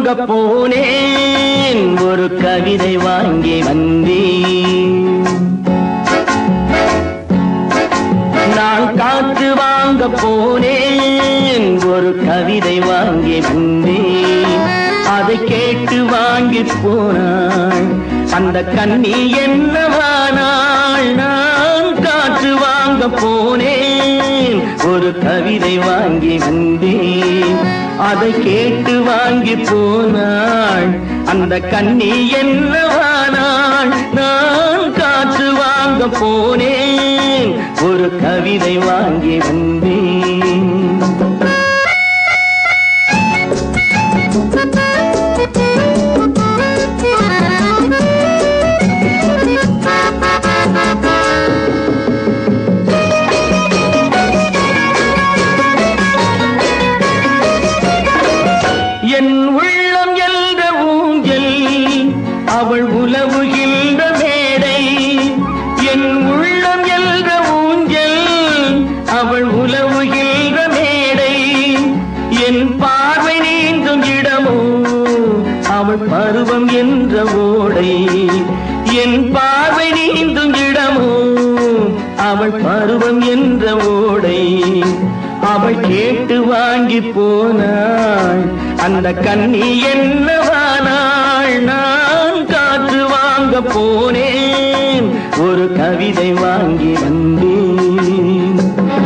வாங்க போனேன், ஒரு கவிதை வாங்கி வந்தேன். நான் காற்று வாங்க போனேன், ஒரு கவிதை வாங்கி வந்தேன். அதை கேட்டு வாங்கி போனாள் அந்த கண்ணி என்னவானாள். நான் காற்று வாங்க போனேன், ஒரு கவிதை வாங்கி வந்தேன். அதை கேட்டு வாங்கி போனாள் அந்த கண்ணி என்னவானாள். நான் காற்று வாங்க போனேன், ஒரு கவிதை வாங்கி வந்தேன். என் உள்ளம் என்ற ஊஞ்சல் அவள் உலவுகின்ற மேடை. என் உள்ளம் என்ற ஊஞ்சல் அவள் உலவுகின்ற மேடை. என் பார்வை நீந்தும் இடமோ அவள் பருவம் என்ற ஓடை. என் பார்வை நீந்தும் இடமோ அவள் பருவம் என்ற ஓடை. அவள் கேட்டு வாங்கி போனாள் அந்த கண்ணி என்னவானாள். நான் காற்று வாங்க போனேன், ஒரு கவிதை வாங்கி வந்தேன்.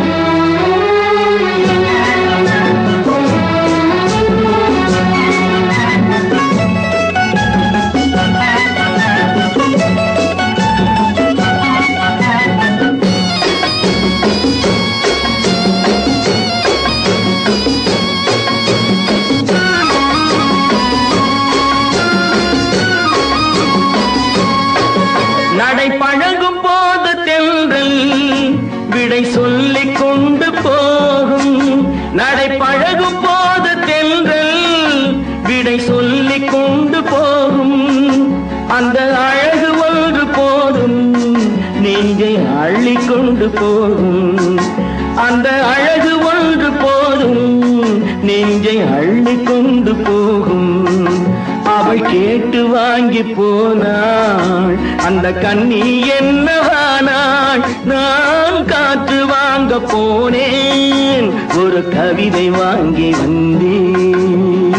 நடை பழகும் போது தென்றல் விடை சொல்லிக் கொண்டு போகும். நடை பழகும் போது தென்றல் விடை சொல்லிக் கொண்டு போகும். அந்த அழகு ஒன்று போதும் நெஞ்சை அள்ளிக் கொண்டு போகும். அந்த அழகு ஒன்று போதும் நெஞ்சை அள்ளிக் கொண்டு போகும். அவள் கேட்டு வாங்கி போனாள் அந்த கண்ணி என்னவானாள். நான் காற்று வாங்க போனேன், ஒரு கவிதை வாங்கி வந்தேன்.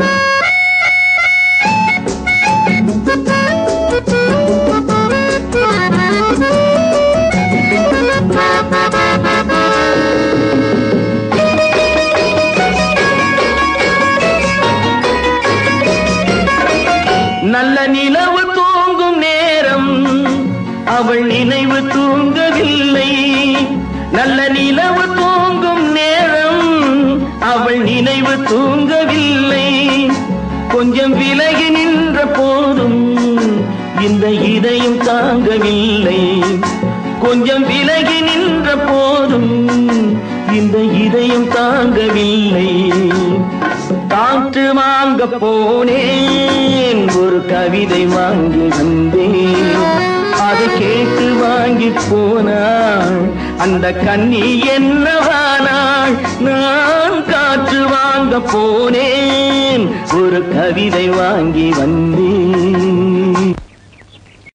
நல்ல நிலவு தூங்கும் நேரம் அவள் நினைவு தூங்கவில்லை. நல்ல நிலவு தூங்கும் நேரம் அவள் நினைவு தூங்கவில்லை. கொஞ்சம் விலகி நின்ற போதும் இந்த இதயம் தாங்கவில்லை. கொஞ்சம் விலகி நின்ற போதும் இந்த இதயம் தாங்கவில்லை. காற்று வாங்க போனேன், ஒரு கவிதை வாங்கி வந்தேன். அதை கேட்டு வாங்கி போனாள் அந்த கண்ணி என்னவானாள். நான் காற்று வாங்க போனேன், ஒரு கவிதை வாங்கி வந்தேன்.